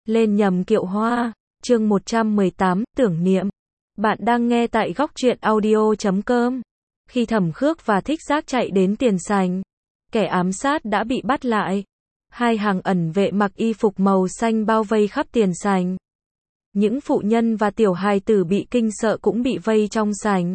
Lên nhầm kiệu hoa, chương 118, tưởng niệm. Bạn đang nghe tại góc truyện audio.com. Khi Thẩm Khước và Thích Giác chạy đến tiền sảnh, kẻ ám sát đã bị bắt lại. Hai hàng ẩn vệ mặc y phục màu xanh bao vây khắp tiền sảnh. Những phụ nhân và tiểu hài tử bị kinh sợ cũng bị vây trong sảnh.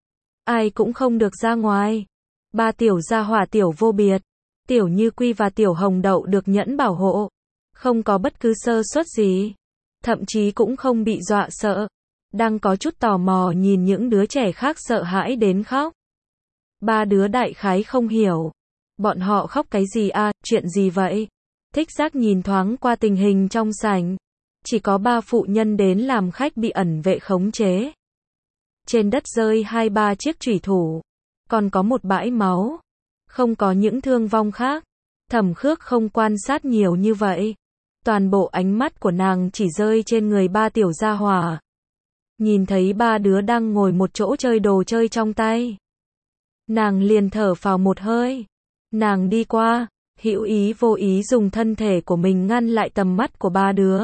Ai cũng không được ra ngoài. Ba tiểu gia hỏa Tiểu Vô Biệt, Tiểu Như Quy và Tiểu Hồng Đậu được nhẫn bảo hộ. Không có bất cứ sơ suất gì. Thậm chí cũng không bị dọa sợ. Đang có chút tò mò nhìn những đứa trẻ khác sợ hãi đến khóc. Ba đứa đại khái không hiểu. Bọn họ khóc cái gì à, chuyện gì vậy? Thích Giác nhìn thoáng qua tình hình trong sảnh. Chỉ có 3 phụ nhân đến làm khách bị ẩn vệ khống chế. Trên đất rơi 2-3 chiếc chủy thủ. Còn có một bãi máu. Không có những thương vong khác. Thẩm Khước không quan sát nhiều như vậy. Toàn bộ ánh mắt của nàng chỉ rơi trên người ba tiểu gia hỏa. Nhìn thấy ba đứa đang ngồi một chỗ chơi đồ chơi trong tay. Nàng liền thở phào một hơi. Nàng đi qua, hữu ý vô ý dùng thân thể của mình ngăn lại tầm mắt của ba đứa.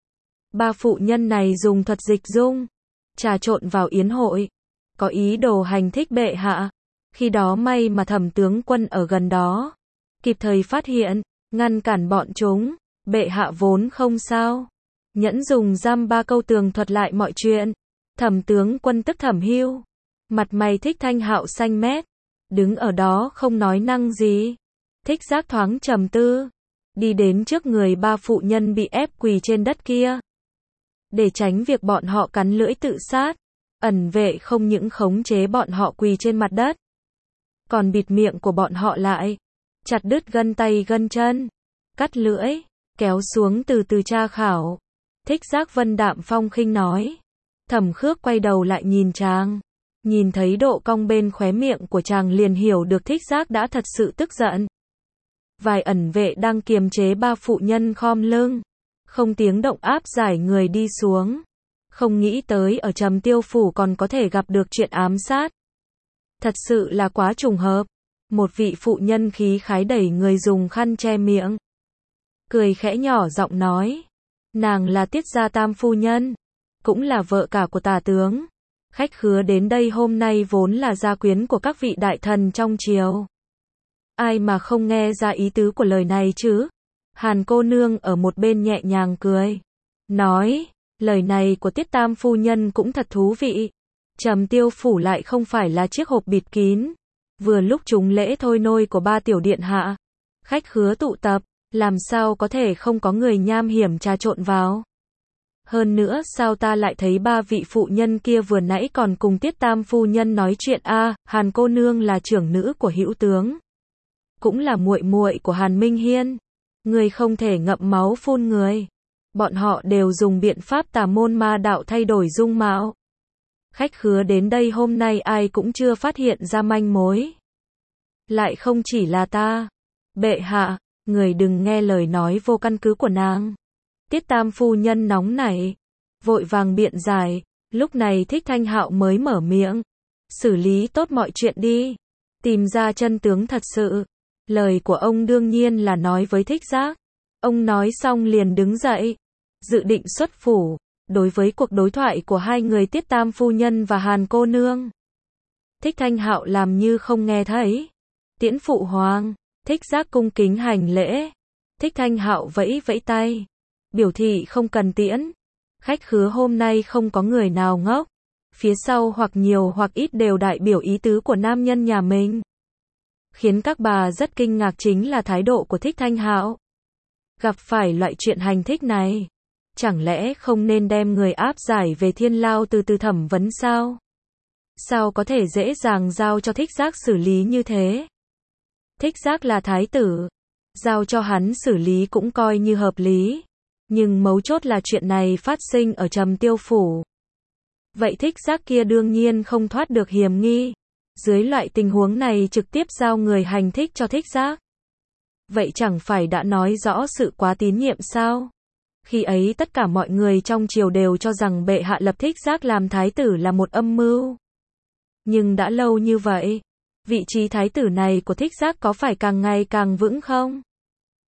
Ba phụ nhân này dùng thuật dịch dung, trà trộn vào yến hội. Có ý đồ hành thích bệ hạ. Khi đó may mà Thẩm tướng quân ở gần đó. Kịp thời phát hiện, ngăn cản bọn chúng. Bệ hạ vốn không sao. Nhẫn dùng giam ba câu tường thuật lại mọi chuyện. Thẩm tướng quân tức Thẩm Hưu. Mặt mày Thích Thanh Hạo xanh mét. Đứng ở đó không nói năng gì. Thích Giác thoáng trầm tư. Đi đến trước người ba phụ nhân bị ép quỳ trên đất kia. Để tránh việc bọn họ cắn lưỡi tự sát. Ẩn vệ không những khống chế bọn họ quỳ trên mặt đất. Còn bịt miệng của bọn họ lại. Chặt đứt gân tay gân chân. Cắt lưỡi. Kéo xuống từ từ tra khảo. Thích Giác vân đạm phong khinh nói. Thẩm Khước quay đầu lại nhìn chàng. Nhìn thấy độ cong bên khóe miệng của chàng liền hiểu được Thích Giác đã thật sự tức giận. Vài ẩn vệ đang kiềm chế ba phụ nhân khom lưng. Không tiếng động áp giải người đi xuống. Không nghĩ tới ở Trầm Tiêu Phủ còn có thể gặp được chuyện ám sát. Thật sự là quá trùng hợp. Một vị phụ nhân khí khái đẩy người dùng khăn che miệng. Cười khẽ nhỏ giọng nói. Nàng là Tiết Gia Tam phu nhân. Cũng là vợ cả của tả tướng. Khách khứa đến đây hôm nay vốn là gia quyến của các vị đại thần trong triều. Ai mà không nghe ra ý tứ của lời này chứ? Hàn cô nương ở một bên nhẹ nhàng cười. Nói, lời này của Tiết Tam phu nhân cũng thật thú vị. Trầm Tiêu Phủ lại không phải là chiếc hộp bịt kín. Vừa lúc trúng lễ thôi nôi của ba tiểu điện hạ. Khách khứa tụ tập. Làm sao có thể không có người nham hiểm trà trộn vào? Hơn nữa sao ta lại thấy ba vị phụ nhân kia vừa nãy còn cùng Tiết Tam phu nhân nói chuyện a? Hàn cô nương là trưởng nữ của hữu tướng, cũng là muội muội của Hàn Minh Hiên. Người không thể ngậm máu phun người. Bọn họ đều dùng biện pháp tà môn ma đạo thay đổi dung mạo. Khách khứa đến đây hôm nay ai cũng chưa phát hiện ra manh mối. Lại không chỉ là ta. Bệ hạ, người đừng nghe lời nói vô căn cứ của nàng. Tiết Tam phu nhân nóng nảy, vội vàng biện giải. Lúc này Thích Thanh Hạo mới mở miệng. Xử lý tốt mọi chuyện đi. Tìm ra chân tướng thật sự. Lời của ông đương nhiên là nói với Thích Giác. Ông nói xong liền đứng dậy. Dự định xuất phủ. Đối với cuộc đối thoại của hai người Tiết Tam phu nhân và Hàn cô nương. Thích Thanh Hạo làm như không nghe thấy. Tiễn phụ hoàng. Thích Giác cung kính hành lễ. Thích Thanh Hạo vẫy vẫy tay. Biểu thị không cần tiễn. Khách khứa hôm nay không có người nào ngốc. Phía sau hoặc nhiều hoặc ít đều đại biểu ý tứ của nam nhân nhà mình. Khiến các bà rất kinh ngạc chính là thái độ của Thích Thanh Hạo. Gặp phải loại chuyện hành thích này. Chẳng lẽ không nên đem người áp giải về thiên lao từ từ thẩm vấn sao? Sao có thể dễ dàng giao cho Thích Giác xử lý như thế? Thích Giác là thái tử. Giao cho hắn xử lý cũng coi như hợp lý. Nhưng mấu chốt là chuyện này phát sinh ở Trầm Tiêu Phủ. Vậy Thích Giác kia đương nhiên không thoát được hiểm nghi. Dưới loại tình huống này trực tiếp giao người hành thích cho Thích Giác. Vậy chẳng phải đã nói rõ sự quá tín nhiệm sao? Khi ấy tất cả mọi người trong triều đều cho rằng bệ hạ lập Thích Giác làm thái tử là một âm mưu. Nhưng đã lâu như vậy, vị trí thái tử này của Thích Giác có phải càng ngày càng vững không?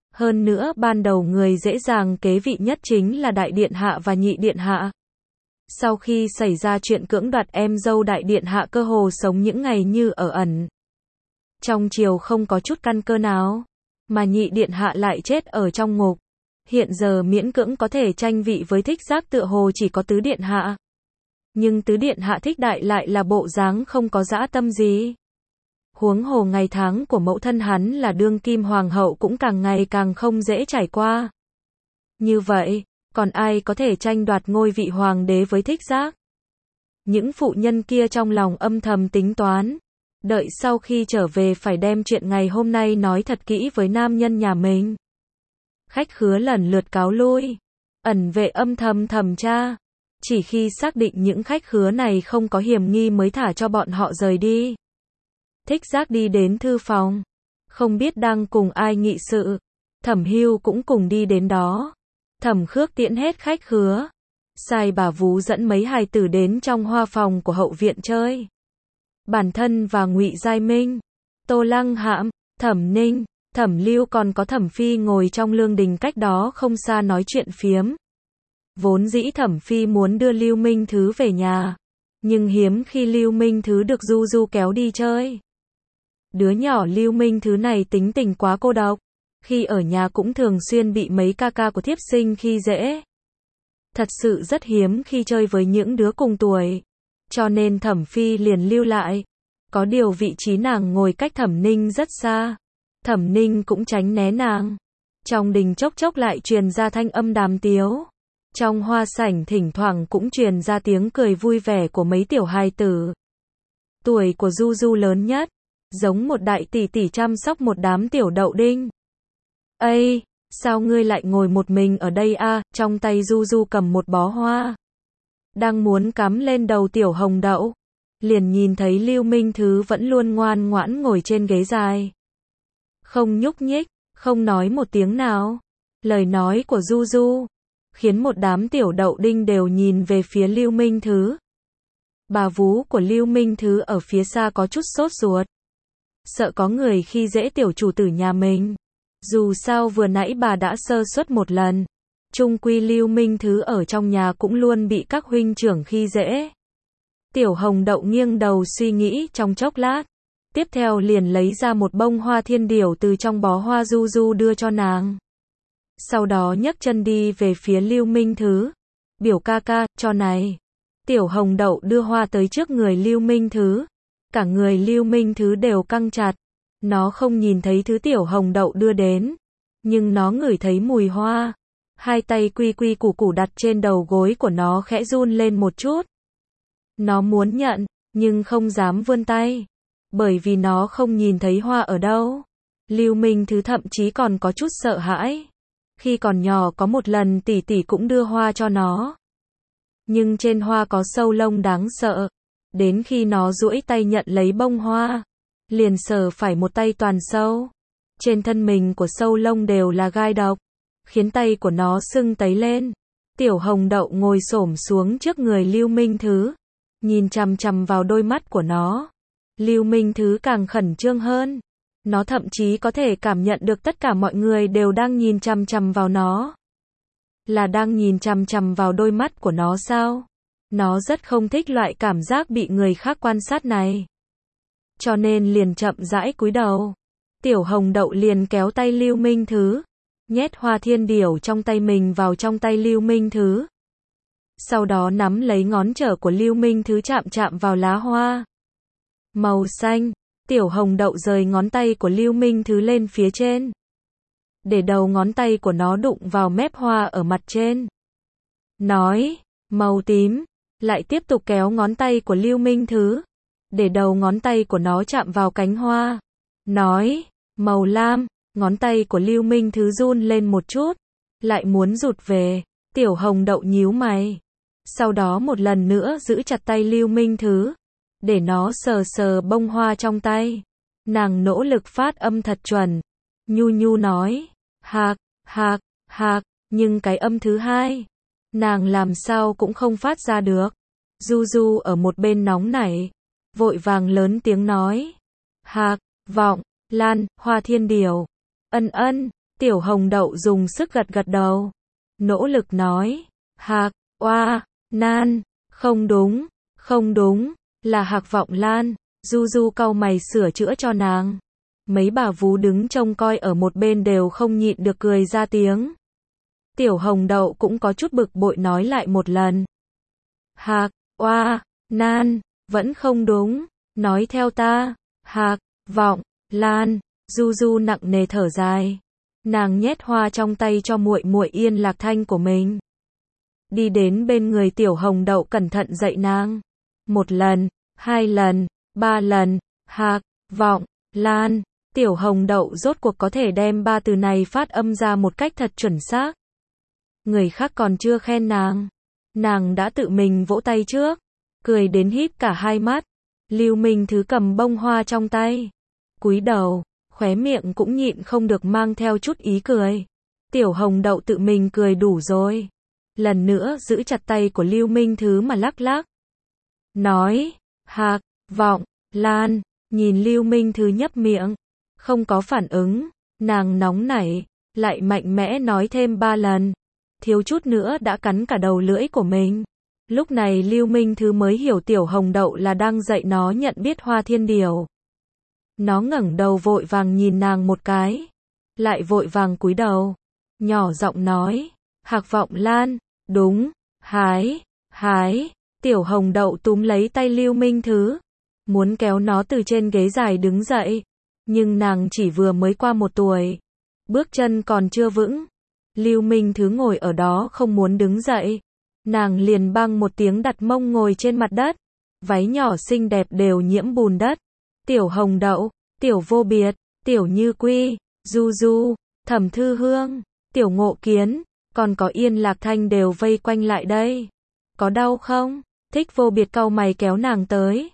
Hơn nữa ban đầu người dễ dàng kế vị nhất chính là đại điện hạ và nhị điện hạ. Sau khi xảy ra chuyện cưỡng đoạt em dâu đại điện hạ cơ hồ sống những ngày như ở ẩn. Trong triều không có chút căn cơ nào, mà nhị điện hạ lại chết ở trong ngục. Hiện giờ miễn cưỡng có thể tranh vị với Thích Giác tựa hồ chỉ có tứ điện hạ. Nhưng tứ điện hạ Thích Đại lại là bộ dáng không có dã tâm gì. Huống hồ ngày tháng của mẫu thân hắn là đương kim hoàng hậu cũng càng ngày càng không dễ trải qua. Như vậy, còn ai có thể tranh đoạt ngôi vị hoàng đế với Thích Giác? Những phụ nhân kia trong lòng âm thầm tính toán. Đợi sau khi trở về phải đem chuyện ngày hôm nay nói thật kỹ với nam nhân nhà mình. Khách khứa lần lượt cáo lui. Ẩn vệ âm thầm thẩm tra. Chỉ khi xác định những khách khứa này không có hiểm nghi mới thả cho bọn họ rời đi. Thích Giác đi đến thư phòng. Không biết đang cùng ai nghị sự. Thẩm Hưu cũng cùng đi đến đó. Thẩm Khước tiễn hết khách khứa. Sai bà vú dẫn mấy hài tử đến trong hoa phòng của hậu viện chơi. Bản thân và Ngụy Giai Minh, Tô Lăng Hạm, Thẩm Ninh, Thẩm Lưu còn có Thẩm Phi ngồi trong lương đình cách đó không xa nói chuyện phiếm. Vốn dĩ Thẩm Phi muốn đưa Lưu Minh Thứ về nhà, nhưng hiếm khi Lưu Minh Thứ được Du Du kéo đi chơi. Đứa nhỏ Lưu Minh Thứ này tính tình quá cô độc, khi ở nhà cũng thường xuyên bị mấy ca ca của thiếp sinh khi dễ. Thật sự rất hiếm khi chơi với những đứa cùng tuổi. Cho nên Thẩm Phi liền lưu lại. Có điều vị trí nàng ngồi cách Thẩm Ninh rất xa. Thẩm Ninh cũng tránh né nàng. Trong đình chốc chốc lại truyền ra thanh âm đàm tiếu. Trong hoa sảnh thỉnh thoảng cũng truyền ra tiếng cười vui vẻ của mấy tiểu hài tử. Tuổi của Du Du lớn nhất, giống một đại tỷ tỷ chăm sóc một đám tiểu đậu đinh. Ây, sao ngươi lại ngồi một mình ở đây a? Trong tay Du Du cầm một bó hoa. Đang muốn cắm lên đầu tiểu hồng đậu. Liền nhìn thấy Lưu Minh Thứ vẫn luôn ngoan ngoãn ngồi trên ghế dài. Không nhúc nhích, không nói một tiếng nào. Lời nói của Du Du khiến một đám tiểu đậu đinh đều nhìn về phía Lưu Minh Thứ. Bà vú của Lưu Minh Thứ ở phía xa có chút sốt ruột. Sợ có người khi dễ tiểu chủ tử nhà mình. Dù sao vừa nãy bà đã sơ suất một lần. Chung quy Lưu Minh Thứ ở trong nhà cũng luôn bị các huynh trưởng khi dễ. Tiểu hồng đậu nghiêng đầu suy nghĩ trong chốc lát. Tiếp theo liền lấy ra một bông hoa thiên điểu từ trong bó hoa Du Du đưa cho nàng. Sau đó nhấc chân đi về phía Lưu Minh Thứ. Biểu ca ca, cho này. Tiểu hồng đậu đưa hoa tới trước người Lưu Minh Thứ. Cả người Lưu Minh Thứ đều căng chặt. Nó không nhìn thấy thứ tiểu hồng đậu đưa đến. Nhưng nó ngửi thấy mùi hoa. Hai tay quy quy củ củ đặt trên đầu gối của nó khẽ run lên một chút. Nó muốn nhận, nhưng không dám vươn tay. Bởi vì nó không nhìn thấy hoa ở đâu. Lưu Minh Thứ thậm chí còn có chút sợ hãi. Khi còn nhỏ có một lần tỷ tỷ cũng đưa hoa cho nó. Nhưng trên hoa có sâu lông đáng sợ. Đến khi nó duỗi tay nhận lấy bông hoa, liền sờ phải một tay toàn sâu. Trên thân mình của sâu lông đều là gai độc, khiến tay của nó sưng tấy lên. Tiểu hồng đậu ngồi xổm xuống trước người Lưu Minh Thứ, nhìn chằm chằm vào đôi mắt của nó. Lưu Minh Thứ càng khẩn trương hơn. Nó thậm chí có thể cảm nhận được tất cả mọi người đều đang nhìn chằm chằm vào nó. Là đang nhìn chằm chằm vào đôi mắt của nó sao? Nó rất không thích loại cảm giác bị người khác quan sát này. Cho nên liền chậm rãi cúi đầu. Tiểu hồng đậu liền kéo tay Lưu Minh Thứ, nhét hoa thiên điểu trong tay mình vào trong tay Lưu Minh Thứ. Sau đó nắm lấy ngón trỏ của Lưu Minh Thứ chạm chạm vào lá hoa màu xanh. Tiểu hồng đậu rời ngón tay của Lưu Minh Thứ lên phía trên, để đầu ngón tay của nó đụng vào mép hoa ở mặt trên. Nói, màu tím. Lại tiếp tục kéo ngón tay của Lưu Minh Thứ, để đầu ngón tay của nó chạm vào cánh hoa. Nói, màu lam. Ngón tay của Lưu Minh Thứ run lên một chút, lại muốn rụt về. Tiểu hồng đậu nhíu mày. Sau đó một lần nữa giữ chặt tay Lưu Minh Thứ, để nó sờ sờ bông hoa trong tay. Nàng nỗ lực phát âm thật chuẩn. Nhu nhu nói, hạc, hạc, hạc, nhưng cái âm thứ hai, nàng làm sao cũng không phát ra được. Du Du ở một bên nóng nảy, vội vàng lớn tiếng nói, hạc, vọng, lan, hoa thiên điểu. Ân ân, Tiểu Hồng Đậu dùng sức gật gật đầu. Nỗ lực nói. Hạc, oa, nan. Không đúng, là Hạc Vọng Lan. Du Du cau mày sửa chữa cho nàng. Mấy bà vú đứng trông coi ở một bên đều không nhịn được cười ra tiếng. Tiểu Hồng Đậu cũng có chút bực bội nói lại một lần. Hạc, oa, nan, vẫn không đúng, nói theo ta. Hạc, Vọng, Lan. Du Du nặng nề thở dài. Nàng nhét hoa trong tay cho muội muội Yên Lạc Thanh của mình. Đi đến bên người Tiểu Hồng Đậu cẩn thận dạy nàng. 1 lần, 2 lần, 3 lần, Hạc, Vọng, Lan. Tiểu Hồng Đậu rốt cuộc có thể đem 3 từ này phát âm ra một cách thật chuẩn xác. Người khác còn chưa khen nàng đã tự mình vỗ tay trước, cười đến híp cả hai mắt. Lưu Minh Thứ cầm bông hoa trong tay, cúi đầu, khóe miệng cũng nhịn không được mang theo chút ý cười. Tiểu Hồng Đậu tự mình cười đủ rồi. Lần nữa giữ chặt tay của Lưu Minh Thứ mà lắc lắc. Nói, Hạc, Vọng, Lan. Nhìn Lưu Minh Thứ nhấp miệng, không có phản ứng, nàng nóng nảy, lại mạnh mẽ nói thêm 3 lần. Thiếu chút nữa đã cắn cả đầu lưỡi của mình. Lúc này Lưu Minh Thứ mới hiểu Tiểu Hồng Đậu là đang dạy nó nhận biết Hoa Thiên Điểu. Nó ngẩng đầu vội vàng nhìn nàng một cái, lại vội vàng cúi đầu, nhỏ giọng nói, Hạc Vọng Lan, đúng, hái. Tiểu Hồng Đậu túm lấy tay Lưu Minh Thứ, muốn kéo nó từ trên ghế dài đứng dậy, nhưng nàng chỉ vừa mới qua 1 tuổi, bước chân còn chưa vững. Lưu Minh Thứ ngồi ở đó không muốn đứng dậy, nàng liền bang một tiếng đặt mông ngồi trên mặt đất, váy nhỏ xinh đẹp đều nhiễm bùn đất. Tiểu Hồng Đậu, Tiểu Vô Biệt, Tiểu Như Quy, Du Du, Thẩm Thư Hương, Tiểu Ngộ Kiến, còn có Yên Lạc Thanh đều vây quanh lại đây. Có đau không? Thích Vô Biệt cau mày kéo nàng tới.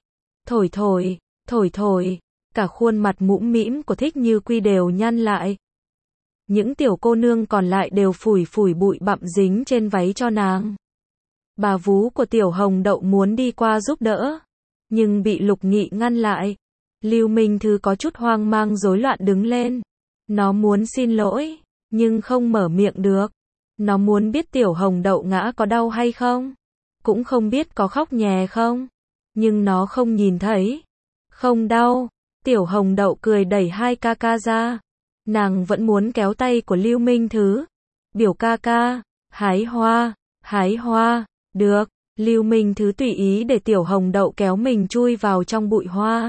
Thổi, cả khuôn mặt mũm mĩm của Thích Như Quy đều nhăn lại. Những tiểu cô nương còn lại đều phủi bụi bặm dính trên váy cho nàng. Bà vú của Tiểu Hồng Đậu muốn đi qua giúp đỡ, nhưng bị Lục Nghị ngăn lại. Lưu Minh Thứ có chút hoang mang rối loạn đứng lên. Nó muốn xin lỗi, nhưng không mở miệng được. Nó muốn biết Tiểu Hồng Đậu ngã có đau hay không, cũng không biết có khóc nhè không, nhưng nó không nhìn thấy. Không đau. Tiểu Hồng Đậu cười đẩy hai ca ca ra. Nàng vẫn muốn kéo tay của Lưu Minh Thứ. Biểu ca ca, hái hoa. Được. Lưu Minh Thứ tùy ý để Tiểu Hồng Đậu kéo mình chui vào trong bụi hoa.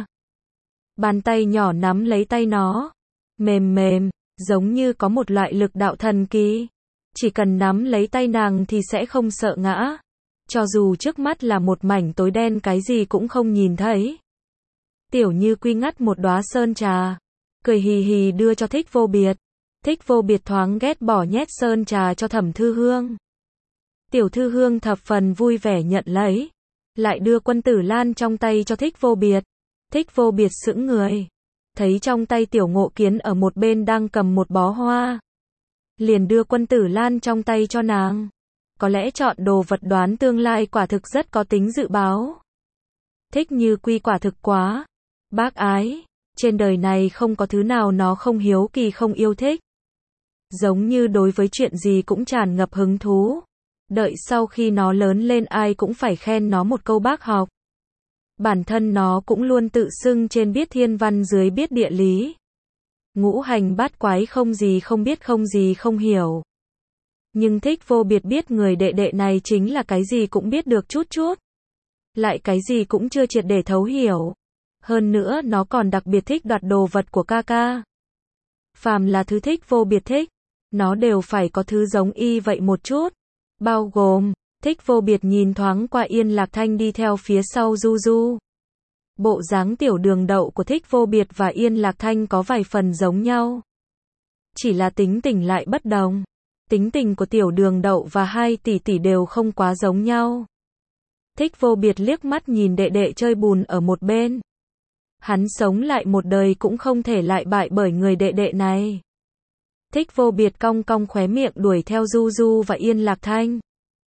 Bàn tay nhỏ nắm lấy tay nó, mềm, giống như có một loại lực đạo thần kỳ. Chỉ cần nắm lấy tay nàng thì sẽ không sợ ngã. Cho dù trước mắt là một mảnh tối đen cái gì cũng không nhìn thấy. Tiểu Như Quy ngắt một đóa sơn trà, cười hì hì đưa cho Thích Vô Biệt. Thích Vô Biệt thoáng ghét bỏ nhét sơn trà cho Thẩm Thư Hương. Tiểu Thư Hương thập phần vui vẻ nhận lấy, lại đưa Quân Tử Lan trong tay cho Thích Vô Biệt. Thích Vô Biệt sững người, thấy trong tay Tiểu Ngộ Kiến ở một bên đang cầm một bó hoa, liền đưa Quân Tử Lan trong tay cho nàng. Có lẽ chọn đồ vật đoán tương lai quả thực rất có tính dự báo. Thích Như Quy quả thực quá bác ái, trên đời này không có thứ nào nó không hiếu kỳ không yêu thích. Giống như đối với chuyện gì cũng tràn ngập hứng thú. Đợi sau khi nó lớn lên ai cũng phải khen nó một câu bác học. Bản thân nó cũng luôn tự xưng trên biết thiên văn dưới biết địa lý. Ngũ hành bát quái không gì không biết không gì không hiểu. Nhưng Thích Vô Biệt biết người đệ đệ này chính là cái gì cũng biết được chút chút. Lại cái gì cũng chưa triệt để thấu hiểu. Hơn nữa nó còn đặc biệt thích đoạt đồ vật của ca ca. Phàm là thứ Thích Vô Biệt thích, nó đều phải có thứ giống y vậy một chút. Bao gồm, Thích Vô Biệt nhìn thoáng qua Yên Lạc Thanh đi theo phía sau Du Du. Bộ dáng tiểu đường đậu của Thích Vô Biệt và Yên Lạc Thanh có vài phần giống nhau. Chỉ là tính tình lại bất đồng. Tính tình của tiểu đường đậu và hai tỷ tỷ đều không quá giống nhau. Thích Vô Biệt liếc mắt nhìn đệ đệ chơi bùn ở một bên. Hắn sống lại một đời cũng không thể lại bại bởi người đệ đệ này. Thích Vô Biệt cong cong khóe miệng đuổi theo Du Du và Yên Lạc Thanh.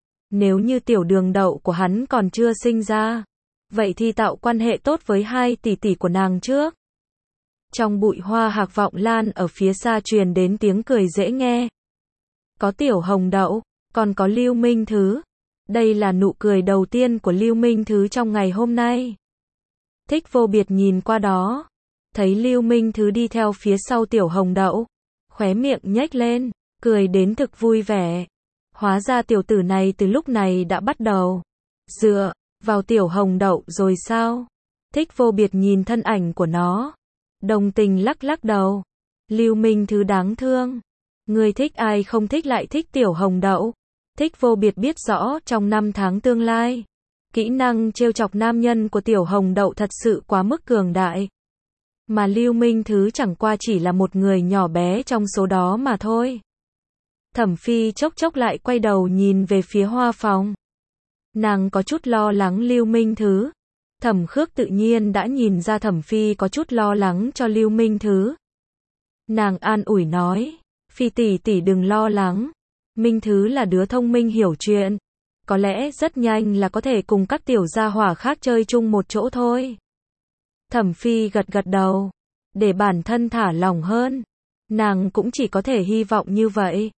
Nếu như tiểu đường đậu của hắn còn chưa sinh ra, vậy thì tạo quan hệ tốt với hai tỷ tỷ của nàng trước. Trong bụi hoa hạc vọng lan ở phía xa truyền đến tiếng cười dễ nghe. Có Tiểu Hồng Đậu, còn có Lưu Minh Thứ. Đây là nụ cười đầu tiên của Lưu Minh Thứ trong ngày hôm nay. Thích Vô Biệt nhìn qua đó, thấy Lưu Minh Thứ đi theo phía sau Tiểu Hồng Đậu, khóe miệng nhếch lên, cười đến thực vui vẻ. Hóa ra tiểu tử này từ lúc này đã bắt đầu dựa vào Tiểu Hồng Đậu rồi sao? Thích Vô Biệt nhìn thân ảnh của nó, đồng tình lắc lắc đầu. Lưu Minh Thứ đáng thương. Người thích ai không thích lại thích Tiểu Hồng Đậu. Thích Vô Biệt biết rõ trong năm tháng tương lai, kỹ năng trêu chọc nam nhân của Tiểu Hồng Đậu thật sự quá mức cường đại. Mà Lưu Minh Thứ chẳng qua chỉ là một người nhỏ bé trong số đó mà thôi. Thẩm Phi chốc chốc lại quay đầu nhìn về phía hoa phòng. Nàng có chút lo lắng Lưu Minh Thứ. Thẩm Khước tự nhiên đã nhìn ra Thẩm Phi có chút lo lắng cho Lưu Minh Thứ. Nàng an ủi nói, Phi tỷ tỷ đừng lo lắng. Minh Thứ là đứa thông minh hiểu chuyện. Có lẽ rất nhanh là có thể cùng các tiểu gia hỏa khác chơi chung một chỗ thôi. Thẩm Phi gật gật đầu. Để bản thân thả lỏng hơn. Nàng cũng chỉ có thể hy vọng như vậy.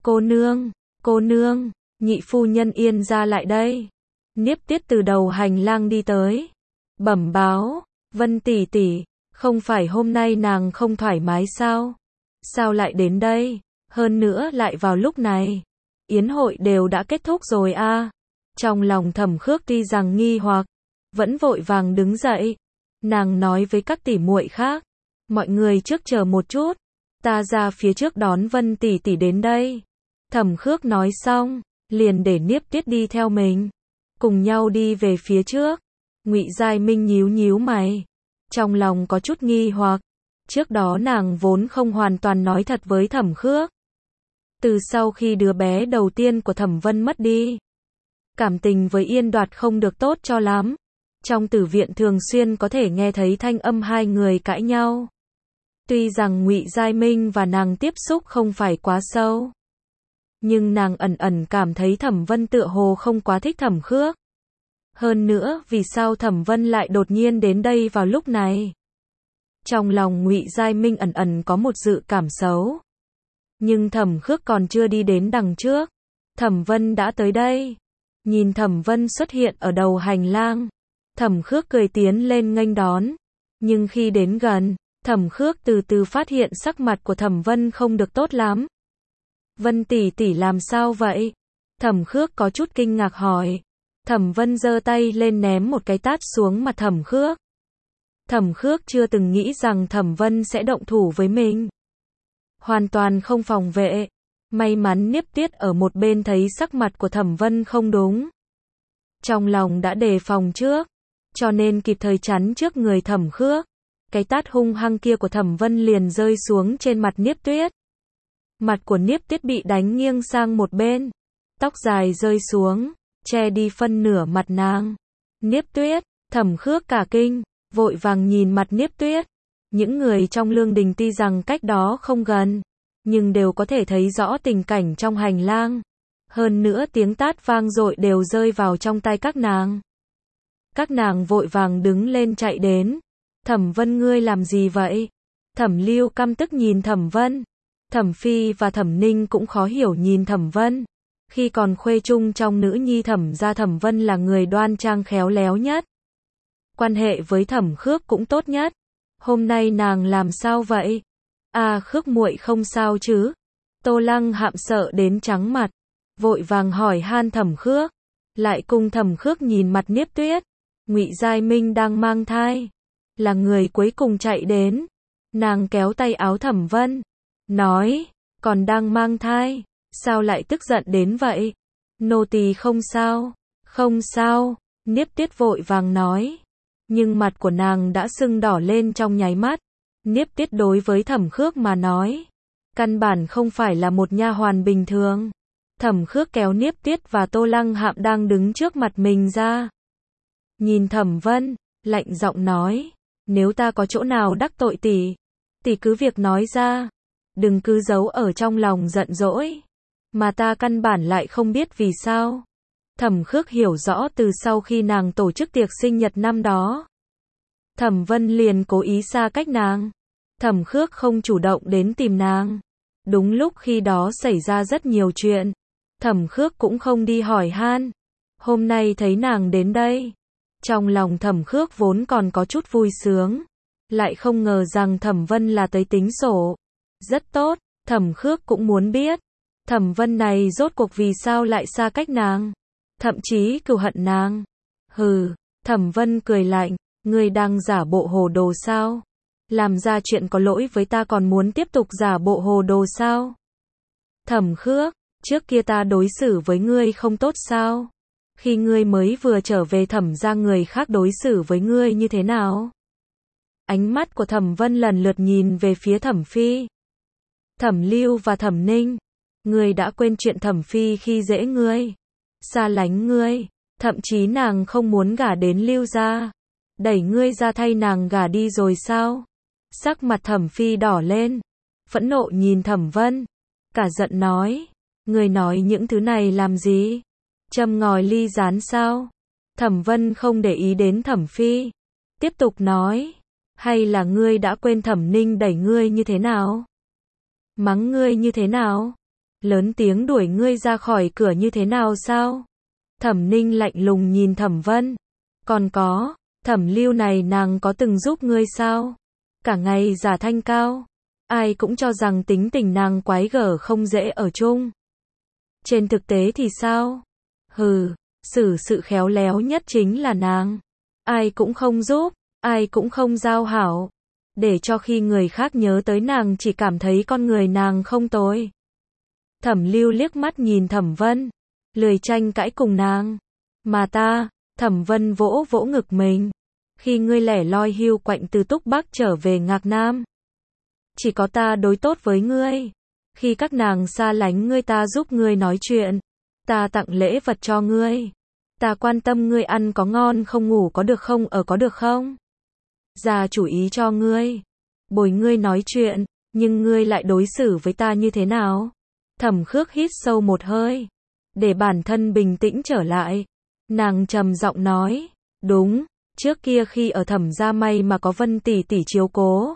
Cô nương, nhị phu nhân Yên gia lại đây. Niếp Tiết từ đầu hành lang đi tới. Bẩm báo, Vân tỷ tỷ, không phải hôm nay nàng không thoải mái sao? Sao lại đến đây? Hơn nữa lại vào lúc này. Yến hội đều đã kết thúc rồi a. Trong lòng Thẩm Khước tuy rằng nghi hoặc, vẫn vội vàng đứng dậy. Nàng nói với các tỷ muội khác, mọi người trước chờ một chút, ta ra phía trước đón Vân tỷ tỷ đến đây. Thẩm Khước nói xong, liền để Niếp Tiết đi theo mình, cùng nhau đi về phía trước. Ngụy Giai Minh nhíu nhíu mày, trong lòng có chút nghi hoặc. Trước đó nàng vốn không hoàn toàn nói thật với Thẩm Khước. Từ sau khi đứa bé đầu tiên của Thẩm Vân mất đi, cảm tình với Yên Đoạt không được tốt cho lắm. Trong tử viện thường xuyên có thể nghe thấy thanh âm hai người cãi nhau. Tuy rằng Ngụy Giai Minh và nàng tiếp xúc không phải quá sâu, nhưng nàng ẩn ẩn cảm thấy Thẩm Vân tựa hồ không quá thích Thẩm Khước. Hơn nữa, vì sao Thẩm Vân lại đột nhiên đến đây vào lúc này? Trong lòng Ngụy Giai Minh ẩn ẩn có một dự cảm xấu. Nhưng Thẩm Khước còn chưa đi đến đằng trước, Thẩm Vân đã tới đây. Nhìn Thẩm Vân xuất hiện ở đầu hành lang, Thẩm Khước cười tiến lên nghênh đón. Nhưng khi đến gần, Thẩm Khước từ từ phát hiện sắc mặt của Thẩm Vân không được tốt lắm. Vân tỷ tỷ làm sao vậy? Thẩm Khước có chút kinh ngạc hỏi. Thẩm Vân giơ tay lên ném một cái tát xuống mặt Thẩm Khước. Thẩm Khước chưa từng nghĩ rằng Thẩm Vân sẽ động thủ với mình. Hoàn toàn không phòng vệ. May mắn Niếp Tiết ở một bên thấy sắc mặt của Thẩm Vân không đúng. Trong lòng đã đề phòng trước, cho nên kịp thời chắn trước người Thẩm Khước. Cái tát hung hăng kia của Thẩm Vân liền rơi xuống trên mặt Niếp Tuyết. Mặt của Niếp Tiết bị đánh nghiêng sang một bên. Tóc dài rơi xuống, che đi phân nửa mặt nàng. Niếp Tuyết, Thẩm Khước cả kinh, vội vàng nhìn mặt Niếp Tuyết. Những người trong lương đình tuy rằng cách đó không gần, nhưng đều có thể thấy rõ tình cảnh trong hành lang. Hơn nữa tiếng tát vang dội đều rơi vào trong tai các nàng. Các nàng vội vàng đứng lên chạy đến. Thẩm Vân ngươi làm gì vậy? Thẩm Lưu căm tức nhìn Thẩm Vân. Thẩm Phi và Thẩm Ninh cũng khó hiểu nhìn Thẩm Vân. Khi còn khuê chung trong nữ nhi Thẩm gia, Thẩm Vân là người đoan trang khéo léo nhất. Quan hệ với Thẩm Khước cũng tốt nhất. Hôm nay nàng làm sao vậy? À, Khước muội không sao chứ? Tô Lăng Hạm sợ đến trắng mặt, vội vàng hỏi han Thẩm Khước. Lại cùng Thẩm Khước nhìn mặt Niếp Tuyết. Ngụy Giai Minh đang mang thai, là người cuối cùng chạy đến. Nàng kéo tay áo Thẩm Vân, nói, còn đang mang thai, sao lại tức giận đến vậy? Nô tỳ không sao, không sao. Niếp Tiết vội vàng nói, nhưng mặt của nàng đã sưng đỏ lên trong nháy mắt. Niếp Tiết đối với Thẩm Khước mà nói, căn bản không phải là một nha hoàn bình thường. Thẩm Khước kéo Niếp Tiết và Tô Lăng Hạm đang đứng trước mặt mình ra. Nhìn Thẩm Vân, lạnh giọng nói, nếu ta có chỗ nào đắc tội tỷ, tỷ cứ việc nói ra, đừng cứ giấu ở trong lòng giận dỗi, mà ta căn bản lại không biết vì sao. Thẩm Khước hiểu rõ từ sau khi nàng tổ chức tiệc sinh nhật năm đó, Thẩm Vân liền cố ý xa cách nàng. Thẩm Khước không chủ động đến tìm nàng. Đúng lúc khi đó xảy ra rất nhiều chuyện. Thẩm Khước cũng không đi hỏi han. Hôm nay thấy nàng đến đây. Trong lòng Thẩm Khước vốn còn có chút vui sướng. Lại không ngờ rằng Thẩm Vân là tới tính sổ. Rất tốt, Thẩm Khước cũng muốn biết. Thẩm Vân này rốt cuộc vì sao lại xa cách nàng. Thậm chí cừu hận nàng. Hừ, Thẩm Vân cười lạnh. Ngươi đang giả bộ hồ đồ sao? Làm ra chuyện có lỗi với ta còn muốn tiếp tục giả bộ hồ đồ sao? Thẩm Khước, trước kia ta đối xử với ngươi không tốt sao? Khi ngươi mới vừa trở về Thẩm gia người khác đối xử với ngươi như thế nào? Ánh mắt của Thẩm Vân lần lượt nhìn về phía Thẩm Phi. Thẩm Lưu và Thẩm Ninh. Ngươi đã quên chuyện Thẩm Phi khi dễ ngươi. Xa lánh ngươi. Thậm chí nàng không muốn gả đến Lưu gia. Đẩy ngươi ra thay nàng gả đi rồi sao? Sắc mặt Thẩm Phi đỏ lên. Phẫn nộ nhìn Thẩm Vân. Cả giận nói. Ngươi nói những thứ này làm gì? Châm ngòi ly gián sao? Thẩm Vân không để ý đến Thẩm Phi. Tiếp tục nói. Hay là ngươi đã quên Thẩm Ninh đẩy ngươi như thế nào? Mắng ngươi như thế nào? Lớn tiếng đuổi ngươi ra khỏi cửa như thế nào sao? Thẩm Ninh lạnh lùng nhìn Thẩm Vân. Còn có, Thẩm Lưu này nàng có từng giúp ngươi sao? Cả ngày giả thanh cao. Ai cũng cho rằng tính tình nàng quái gở không dễ ở chung. Trên thực tế thì sao? Hừ, xử sự khéo léo nhất chính là nàng. Ai cũng không giúp, ai cũng không giao hảo. Để cho khi người khác nhớ tới nàng chỉ cảm thấy con người nàng không tồi. Thẩm Lưu liếc mắt nhìn Thẩm Vân. Lười tranh cãi cùng nàng. Mà ta, Thẩm Vân vỗ vỗ ngực mình. Khi ngươi lẻ loi hiu quạnh từ Túc Bắc trở về Ngạc Nam. Chỉ có ta đối tốt với ngươi. Khi các nàng xa lánh ngươi ta giúp ngươi nói chuyện. Ta tặng lễ vật cho ngươi. Ta quan tâm ngươi ăn có ngon không ngủ có được không ở có được không. Ra chủ ý cho ngươi. Bồi ngươi nói chuyện. Nhưng ngươi lại đối xử với ta như thế nào? Thẩm Khước hít sâu một hơi. Để bản thân bình tĩnh trở lại. Nàng trầm giọng nói. Đúng, trước kia khi ở Thẩm gia may mà có Vân tỷ tỷ chiếu cố.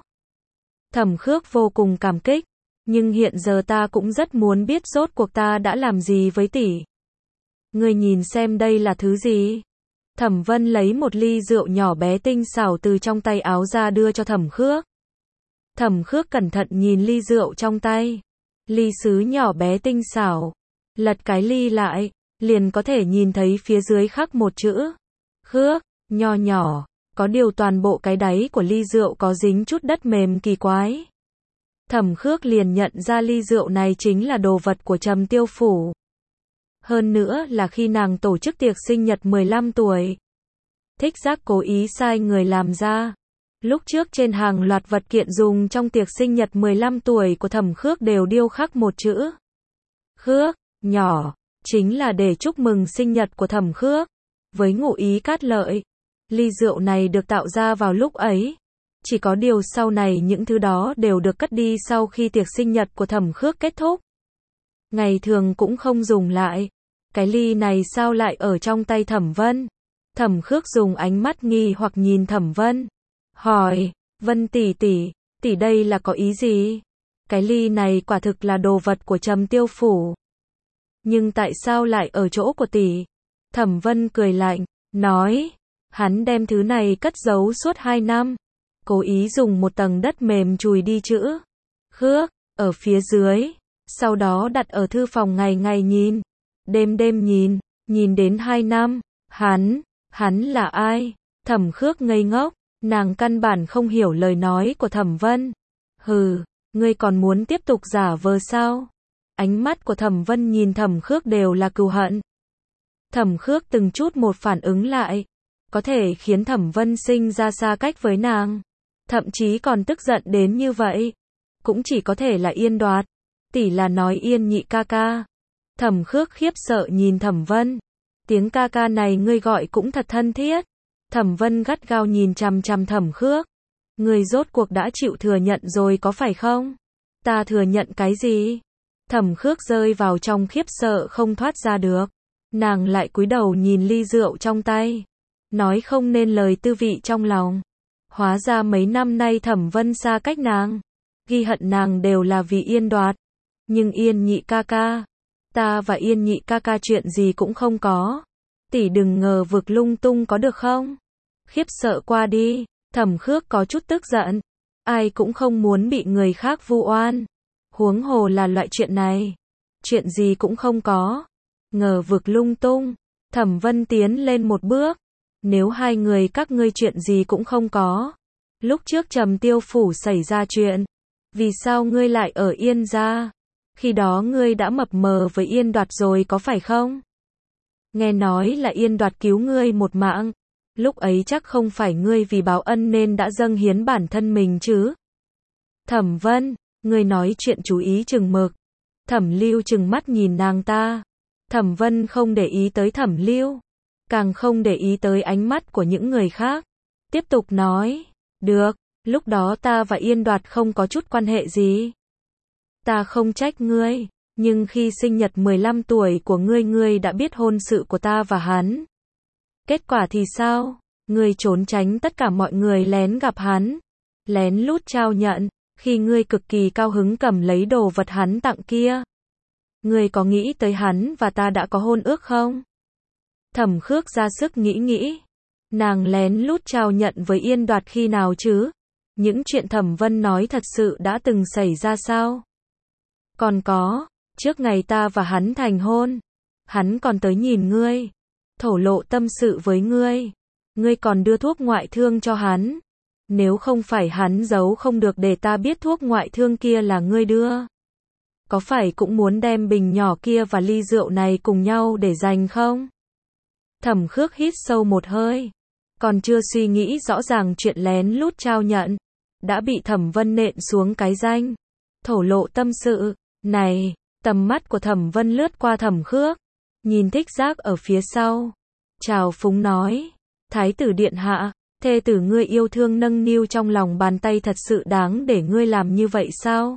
Thẩm Khước vô cùng cảm kích. Nhưng hiện giờ ta cũng rất muốn biết rốt cuộc ta đã làm gì với tỷ. Ngươi nhìn xem đây là thứ gì? Thẩm Vân lấy một ly rượu nhỏ bé tinh xảo từ trong tay áo ra đưa cho Thẩm Khước. Thẩm Khước cẩn thận nhìn ly rượu trong tay. Ly sứ nhỏ bé tinh xảo. Lật cái ly lại, liền có thể nhìn thấy phía dưới khắc một chữ. Khước, nho nhỏ. Có điều toàn bộ cái đáy của ly rượu có dính chút đất mềm kỳ quái. Thẩm Khước liền nhận ra ly rượu này chính là đồ vật của Trầm Tiêu Phủ. Hơn nữa là khi nàng tổ chức tiệc sinh nhật 15 tuổi. Thích Giác cố ý sai người làm ra. Lúc trước trên hàng loạt vật kiện dùng trong tiệc sinh nhật 15 tuổi của Thẩm Khước đều điêu khắc một chữ. Khước, nhỏ, chính là để chúc mừng sinh nhật của Thẩm Khước. Với ngụ ý cát lợi. Ly rượu này được tạo ra vào lúc ấy. Chỉ có điều sau này những thứ đó đều được cất đi sau khi tiệc sinh nhật của Thẩm Khước kết thúc. Ngày thường cũng không dùng lại. Cái ly này sao lại ở trong tay Thẩm Vân? Thẩm Khước dùng ánh mắt nghi hoặc nhìn Thẩm Vân. Hỏi, Vân tỷ tỷ, tỷ đây là có ý gì? Cái ly này quả thực là đồ vật của Trầm Tiêu Phủ. Nhưng tại sao lại ở chỗ của tỷ? Thẩm Vân cười lạnh, nói, hắn đem thứ này cất giấu suốt 2 năm. Cố ý dùng một tầng đất mềm chùi đi chữ Khước ở phía dưới. Sau đó đặt ở thư phòng ngày ngày nhìn. Đêm đêm nhìn đến 2 năm. Hắn là ai? Thẩm Khước ngây ngốc. Nàng căn bản không hiểu lời nói của Thẩm Vân. Hừ, ngươi còn muốn tiếp tục giả vờ sao? Ánh mắt của Thẩm Vân nhìn Thẩm Khước đều là cừu hận. Thẩm Khước từng chút một phản ứng lại. Có thể khiến Thẩm Vân sinh ra xa cách với nàng. Thậm chí còn tức giận đến như vậy. Cũng chỉ có thể là Yên Đoạt. Tỷ là nói Yên nhị ca ca. Thẩm Khước khiếp sợ nhìn Thẩm Vân. Tiếng ca ca này ngươi gọi cũng thật thân thiết. Thẩm Vân gắt gao nhìn chằm chằm Thẩm Khước. Ngươi rốt cuộc đã chịu thừa nhận rồi có phải không? Ta thừa nhận cái gì? Thẩm Khước rơi vào trong khiếp sợ không thoát ra được. Nàng lại cúi đầu nhìn ly rượu trong tay. Nói không nên lời tư vị trong lòng. Hóa ra mấy năm nay Thẩm Vân xa cách nàng, ghi hận nàng đều là vì Yên Đoạt. Nhưng Yên nhị ca ca, ta và Yên nhị ca ca chuyện gì cũng không có. Tỷ đừng ngờ vực lung tung có được không? Khiếp sợ qua đi, Thẩm Khước có chút tức giận. Ai cũng không muốn bị người khác vu oan. Huống hồ là loại chuyện này. Chuyện gì cũng không có. Ngờ vực lung tung. Thẩm Vân tiến lên một bước. Nếu hai người các ngươi chuyện gì cũng không có. Lúc trước Trầm Tiêu Phủ xảy ra chuyện. Vì sao ngươi lại ở Yên gia? Khi đó ngươi đã mập mờ với Yên Đoạt rồi có phải không? Nghe nói là Yên Đoạt cứu ngươi một mạng. Lúc ấy chắc không phải ngươi vì báo ân nên đã dâng hiến bản thân mình chứ? Thẩm Vân, ngươi nói chuyện chú ý chừng mực. Thẩm Lưu trừng mắt nhìn nàng ta. Thẩm Vân không để ý tới Thẩm Lưu, càng không để ý tới ánh mắt của những người khác. Tiếp tục nói, được, lúc đó ta và Yên Đoạt không có chút quan hệ gì. Ta không trách ngươi, nhưng khi sinh nhật 15 tuổi của ngươi đã biết hôn sự của ta và hắn. Kết quả thì sao? Ngươi trốn tránh tất cả mọi người lén gặp hắn, lén lút trao nhận, khi ngươi cực kỳ cao hứng cầm lấy đồ vật hắn tặng kia. Ngươi có nghĩ tới hắn và ta đã có hôn ước không? Thẩm Khước ra sức nghĩ. Nàng lén lút trao nhận với Yên Đoạt khi nào chứ? Những chuyện Thẩm Vân nói thật sự đã từng xảy ra sao? Còn có, trước ngày ta và hắn thành hôn, hắn còn tới nhìn ngươi, thổ lộ tâm sự với ngươi. Ngươi còn đưa thuốc ngoại thương cho hắn. Nếu không phải hắn giấu không được để ta biết thuốc ngoại thương kia là ngươi đưa, có phải cũng muốn đem bình nhỏ kia và ly rượu này cùng nhau để dành không? Thẩm Khước hít sâu một hơi, còn chưa suy nghĩ rõ ràng chuyện lén lút trao nhận, đã bị Thẩm Vân nện xuống cái danh thổ lộ tâm sự này. Tầm mắt của Thẩm Vân lướt qua Thẩm Khước, nhìn Thích Giác ở phía sau, chào phúng nói, Thái tử điện hạ, thê tử ngươi yêu thương nâng niu trong lòng bàn tay thật sự đáng để ngươi làm như vậy sao?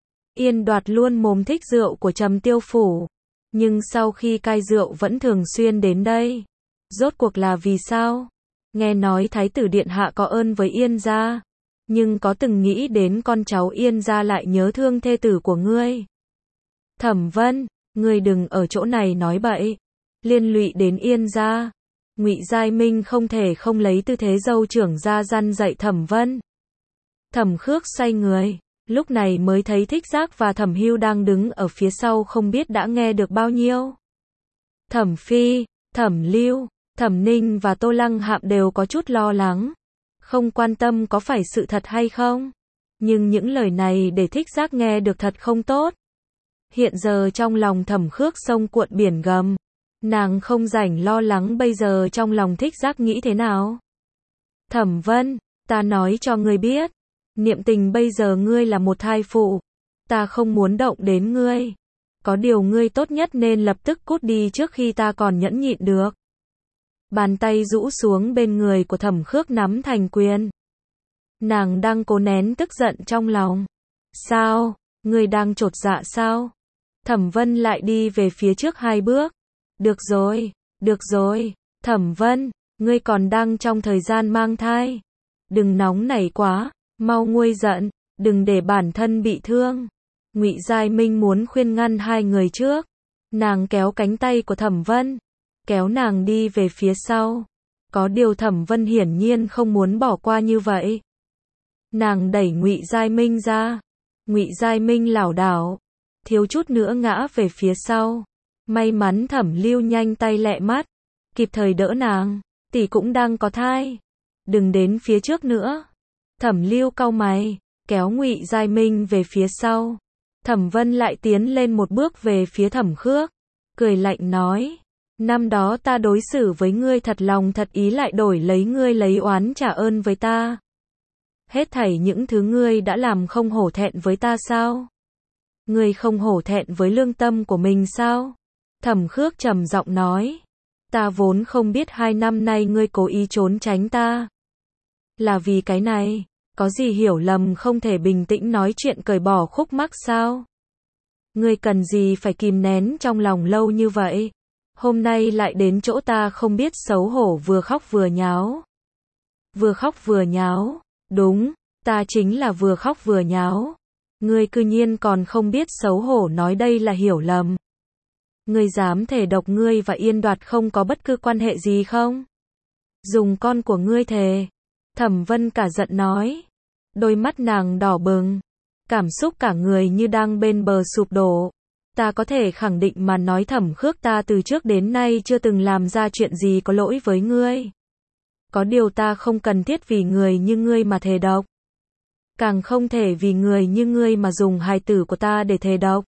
Yên Đoạt luôn mồm thích rượu của Trầm Tiêu Phủ, nhưng sau khi cai rượu vẫn thường xuyên đến đây. Rốt cuộc là vì sao? Nghe nói Thái tử điện hạ có ơn với Yên gia, nhưng có từng nghĩ đến con cháu Yên gia lại nhớ thương thê tử của ngươi? Thẩm Vân, ngươi đừng ở chỗ này nói bậy, liên lụy đến Yên gia. Ngụy Giai Minh không thể không lấy tư thế dâu trưởng ra răn dạy Thẩm Vân. Thẩm Khước xoay người, lúc này mới thấy Thích Giác và Thẩm Hưu đang đứng ở phía sau không biết đã nghe được bao nhiêu. Thẩm Phi, Thẩm Lưu, Thẩm Ninh và Tô Lăng Hạm đều có chút lo lắng, không quan tâm có phải sự thật hay không. Nhưng những lời này để Thích Giác nghe được thật không tốt. Hiện giờ trong lòng Thẩm Khước sông cuộn biển gầm. Nàng không rảnh lo lắng bây giờ trong lòng Thích Giác nghĩ thế nào. Thẩm Vân, ta nói cho ngươi biết, niệm tình bây giờ ngươi là một thai phụ, ta không muốn động đến ngươi. Có điều ngươi tốt nhất nên lập tức cút đi trước khi ta còn nhẫn nhịn được. Bàn tay rũ xuống bên người của Thẩm Khước nắm thành quyền. Nàng đang cố nén tức giận trong lòng. Sao? Ngươi đang chột dạ sao? Thẩm Vân lại đi về phía trước 2 bước. Được rồi, Thẩm Vân, ngươi còn đang trong thời gian mang thai. Đừng nóng nảy quá, mau nguôi giận, đừng để bản thân bị thương. Ngụy Giai Minh muốn khuyên ngăn hai người trước. Nàng kéo cánh tay của Thẩm Vân, kéo nàng đi về phía sau. Có điều Thẩm Vân hiển nhiên không muốn bỏ qua như vậy. Nàng đẩy Ngụy Giai Minh ra. Ngụy Giai Minh lảo đảo, thiếu chút nữa ngã về phía sau. May mắn Thẩm Lưu nhanh tay lẹ mắt, kịp thời đỡ nàng. Tỷ cũng đang có thai, đừng đến phía trước nữa. Thẩm Lưu cau mày, kéo Ngụy Giai Minh về phía sau. Thẩm Vân lại tiến lên một bước về phía Thẩm Khước, cười lạnh nói, năm đó ta đối xử với ngươi thật lòng thật ý lại đổi lấy ngươi lấy oán trả ơn với ta. Hết thảy những thứ ngươi đã làm không hổ thẹn với ta sao? Ngươi không hổ thẹn với lương tâm của mình sao? Thẩm Khước trầm giọng nói, ta vốn không biết 2 năm nay ngươi cố ý trốn tránh ta. Là vì cái này, có gì hiểu lầm không thể bình tĩnh nói chuyện cởi bỏ khúc mắc sao? Ngươi cần gì phải kìm nén trong lòng lâu như vậy? Hôm nay lại đến chỗ ta không biết xấu hổ vừa khóc vừa nháo. Vừa khóc vừa nháo. Đúng, ta chính là vừa khóc vừa nháo. Ngươi cư nhiên còn không biết xấu hổ nói đây là hiểu lầm. Ngươi dám thề độc ngươi và Yên Đoạt không có bất cứ quan hệ gì không? Dùng con của ngươi thề. Thẩm Vân cả giận nói. Đôi mắt nàng đỏ bừng. Cảm xúc cả người như đang bên bờ sụp đổ. Ta có thể khẳng định mà nói Thẩm Khước ta từ trước đến nay chưa từng làm ra chuyện gì có lỗi với ngươi. Có điều ta không cần thiết vì người như ngươi mà thề độc. Càng không thể vì người như ngươi mà dùng hài tử của ta để thề độc.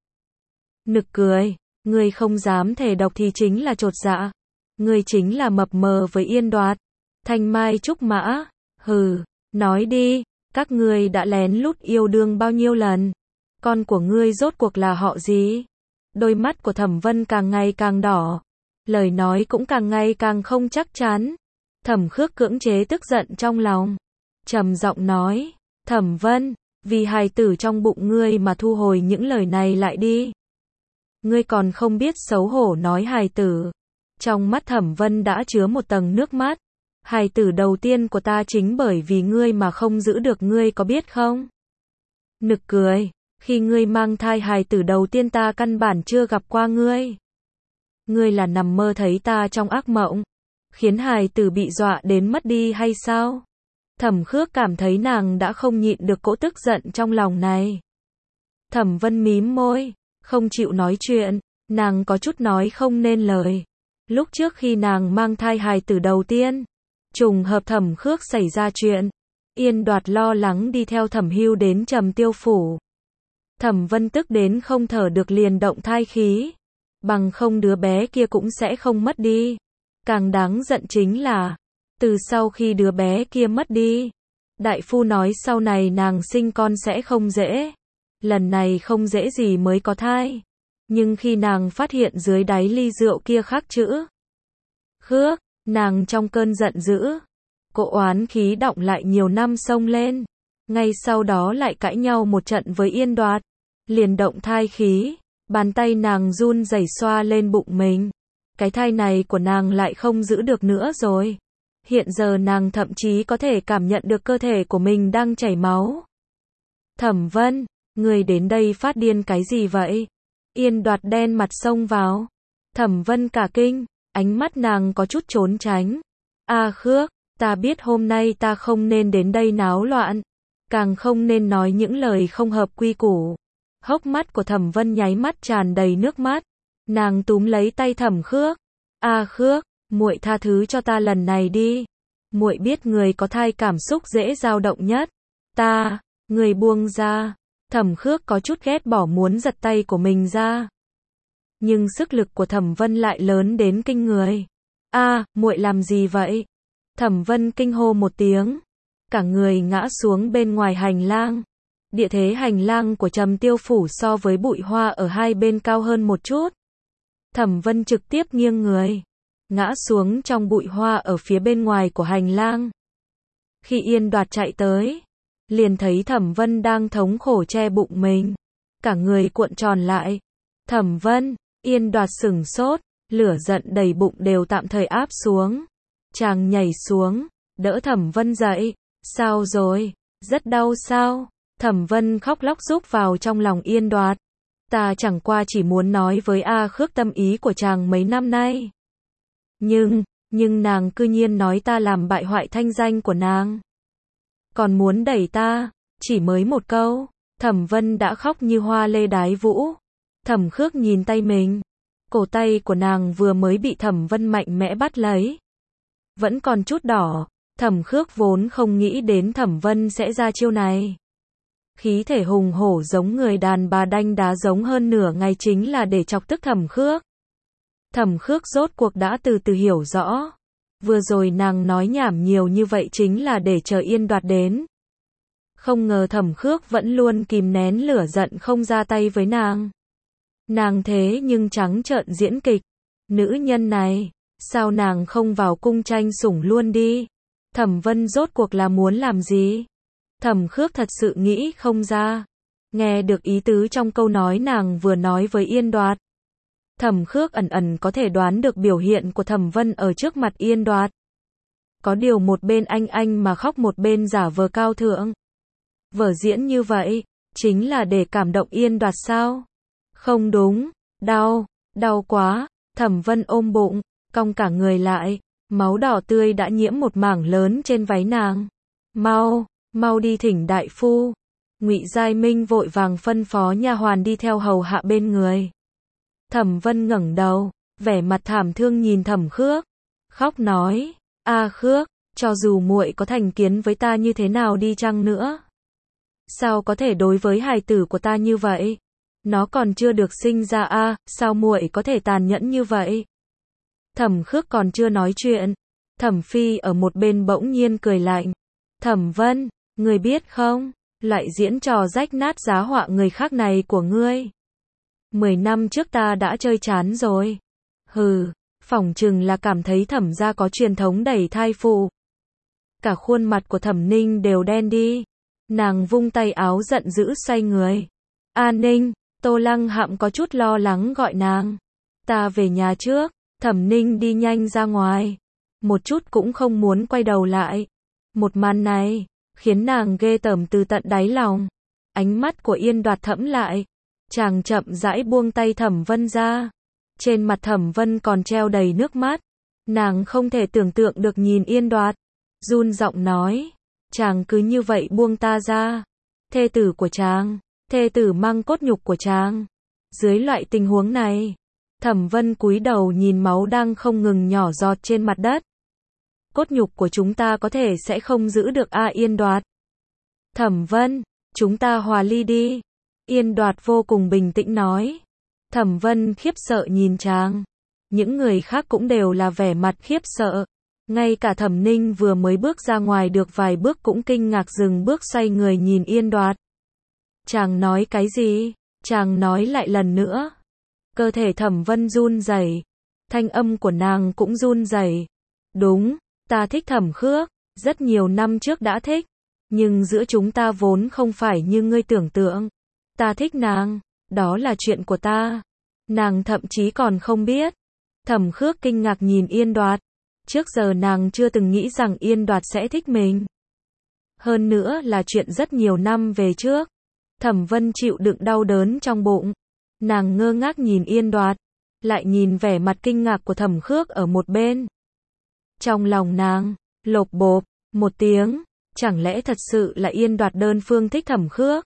Nực cười, ngươi không dám thề độc thì chính là chột dạ. Ngươi chính là mập mờ với Yên Đoạt. Thanh Mai Trúc Mã, hừ, nói đi, các ngươi đã lén lút yêu đương bao nhiêu lần? Con của ngươi rốt cuộc là họ gì? Đôi mắt của Thẩm Vân càng ngày càng đỏ, lời nói cũng càng ngày càng không chắc chắn. Thẩm Khước cưỡng chế tức giận trong lòng, trầm giọng nói, Thẩm Vân, vì hài tử trong bụng ngươi mà thu hồi những lời này lại đi. Ngươi còn không biết xấu hổ nói hài tử. Trong mắt Thẩm Vân đã chứa một tầng nước mắt. Hài tử đầu tiên của ta chính bởi vì ngươi mà không giữ được, ngươi có biết không? Nực cười, khi ngươi mang thai hài tử đầu tiên ta căn bản chưa gặp qua ngươi. Ngươi là nằm mơ thấy ta trong ác mộng, khiến hài tử bị dọa đến mất đi hay sao? Thẩm Khước cảm thấy nàng đã không nhịn được cỗ tức giận trong lòng này. Thẩm Vân mím môi, không chịu nói chuyện, nàng có chút nói không nên lời. Lúc trước khi nàng mang thai hài tử đầu tiên, trùng hợp Thẩm Khước xảy ra chuyện, Yên Đoạt lo lắng đi theo Thẩm Hưu đến Trầm Tiêu phủ. Thẩm Vân tức đến không thở được liền động thai khí, bằng không đứa bé kia cũng sẽ không mất đi. Càng đáng giận chính là, từ sau khi đứa bé kia mất đi, đại phu nói sau này nàng sinh con sẽ không dễ. Lần này không dễ gì mới có thai. Nhưng khi nàng phát hiện dưới đáy ly rượu kia khắc chữ Khước, nàng trong cơn giận dữ, cỗ oán khí đọng lại nhiều năm xông lên. Ngay sau đó lại cãi nhau một trận với Yên Đoạt, liền động thai khí, bàn tay nàng run rẩy xoa lên bụng mình. Cái thai này của nàng lại không giữ được nữa rồi. Hiện giờ nàng thậm chí có thể cảm nhận được cơ thể của mình đang chảy máu. Thẩm Vân, người đến đây phát điên cái gì vậy? Yên Đoạt đen mặt xông vào. Thẩm Vân cả kinh, ánh mắt nàng có chút trốn tránh. Khước, ta biết hôm nay ta không nên đến đây náo loạn, càng không nên nói những lời không hợp quy củ. Hốc mắt của Thẩm Vân nháy mắt tràn đầy nước mắt. Nàng túm lấy tay Thẩm Khước. Khước, muội tha thứ cho ta lần này đi. Muội biết người có thai cảm xúc dễ dao động nhất. Người buông ra. Thẩm Khước có chút ghét bỏ muốn giật tay của mình ra. Nhưng sức lực của Thẩm Vân lại lớn đến kinh người. Muội làm gì vậy? Thẩm Vân kinh hô một tiếng, cả người ngã xuống bên ngoài hành lang. Địa thế hành lang của Trầm Tiêu phủ so với bụi hoa ở hai bên cao hơn một chút. Thẩm Vân trực tiếp nghiêng người, ngã xuống trong bụi hoa ở phía bên ngoài của hành lang. Khi Yên Đoạt chạy tới, liền thấy Thẩm Vân đang thống khổ che bụng mình, cả người cuộn tròn lại. Thẩm Vân, Yên Đoạt sửng sốt, lửa giận đầy bụng đều tạm thời áp xuống. Chàng nhảy xuống, đỡ Thẩm Vân dậy. Sao rồi? Rất đau sao? Thẩm Vân khóc lóc rúc vào trong lòng Yên Đoạt. Ta chẳng qua chỉ muốn nói với Khước tâm ý của chàng mấy năm nay. Nhưng nàng cư nhiên nói ta làm bại hoại thanh danh của nàng. Còn muốn đẩy ta, chỉ mới một câu, Thẩm Vân đã khóc như hoa lê đái vũ. Thẩm Khước nhìn tay mình, cổ tay của nàng vừa mới bị Thẩm Vân mạnh mẽ bắt lấy, vẫn còn chút đỏ. Thẩm Khước vốn không nghĩ đến Thẩm Vân sẽ ra chiêu này. Khí thể hùng hổ giống người đàn bà đanh đá giống hơn nửa ngày chính là để chọc tức Thẩm Khước. Thẩm Khước rốt cuộc đã từ từ hiểu rõ. Vừa rồi nàng nói nhảm nhiều như vậy chính là để chờ Yên Đoạt đến. Không ngờ Thẩm Khước vẫn luôn kìm nén lửa giận không ra tay với nàng. Nàng thế nhưng trắng trợn diễn kịch. Nữ nhân này, sao nàng không vào cung tranh sủng luôn đi? Thẩm Vân rốt cuộc là muốn làm gì? Thẩm Khước thật sự nghĩ không ra. Nghe được ý tứ trong câu nói nàng vừa nói với Yên Đoạt, Thẩm Khước ẩn ẩn có thể đoán được biểu hiện của Thẩm Vân ở trước mặt Yên Đoạt. Có điều một bên anh mà khóc một bên giả vờ cao thượng. Vở diễn như vậy, chính là để cảm động Yên Đoạt sao? Không đúng, đau quá, Thẩm Vân ôm bụng, cong cả người lại, máu đỏ tươi đã nhiễm một mảng lớn trên váy nàng. Mau đi thỉnh đại phu. Ngụy Giai Minh vội vàng phân phó nha hoàn đi theo hầu hạ bên người. Thẩm Vân ngẩng đầu, vẻ mặt thảm thương nhìn Thẩm Khước, khóc nói: "A Khước, cho dù muội có thành kiến với ta như thế nào đi chăng nữa, sao có thể đối với hài tử của ta như vậy? Nó còn chưa được sinh ra a, sao muội có thể tàn nhẫn như vậy?" Thẩm Khước còn chưa nói chuyện, Thẩm Phi ở một bên bỗng nhiên cười lạnh. "Thẩm Vân, ngươi biết không, loại diễn trò rách nát giá họa người khác này của ngươi, 10 năm trước ta đã chơi chán rồi." Hừ, phỏng chừng là cảm thấy Thẩm gia có truyền thống đẩy thai phụ. Cả khuôn mặt của Thẩm Ninh đều đen đi. Nàng vung tay áo giận dữ xoay người. "A Ninh." Tô Lăng Hạm có chút lo lắng gọi nàng. "Ta về nhà trước." Thẩm Ninh đi nhanh ra ngoài, một chút cũng không muốn quay đầu lại. Một màn này khiến nàng ghê tởm từ tận đáy lòng. Ánh mắt của Yên Đoạt thẫm lại, chàng chậm rãi buông tay Thẩm Vân ra. Trên mặt Thẩm Vân còn treo đầy nước mắt. Nàng không thể tưởng tượng được nhìn Yên Đoạt, run giọng nói: "Chàng cứ như vậy buông ta ra. Thê tử của chàng, thê tử mang cốt nhục của chàng." Dưới loại tình huống này, Thẩm Vân cúi đầu nhìn máu đang không ngừng nhỏ giọt trên mặt đất. "Cốt nhục của chúng ta có thể sẽ không giữ được a Yên Đoạt." "Thẩm Vân, chúng ta hòa ly đi." Yên Đoạt vô cùng bình tĩnh nói. Thẩm Vân khiếp sợ nhìn chàng. Những người khác cũng đều là vẻ mặt khiếp sợ. Ngay cả Thẩm Ninh vừa mới bước ra ngoài được vài bước cũng kinh ngạc dừng bước xoay người nhìn Yên Đoạt. "Chàng nói cái gì?" Chàng nói lại lần nữa. Cơ thể Thẩm Vân run rẩy, thanh âm của nàng cũng run rẩy. "Đúng, ta thích Thẩm Khước, rất nhiều năm trước đã thích, nhưng giữa chúng ta vốn không phải như ngươi tưởng tượng. Ta thích nàng, đó là chuyện của ta. Nàng thậm chí còn không biết." Thẩm Khước kinh ngạc nhìn Yên Đoạt. Trước giờ nàng chưa từng nghĩ rằng Yên Đoạt sẽ thích mình. Hơn nữa là chuyện rất nhiều năm về trước. Thẩm Vân chịu đựng đau đớn trong bụng. Nàng ngơ ngác nhìn Yên Đoạt, lại nhìn vẻ mặt kinh ngạc của Thẩm Khước ở một bên. Trong lòng nàng lộp bộp một tiếng, chẳng lẽ thật sự là Yên Đoạt đơn phương thích Thẩm Khước,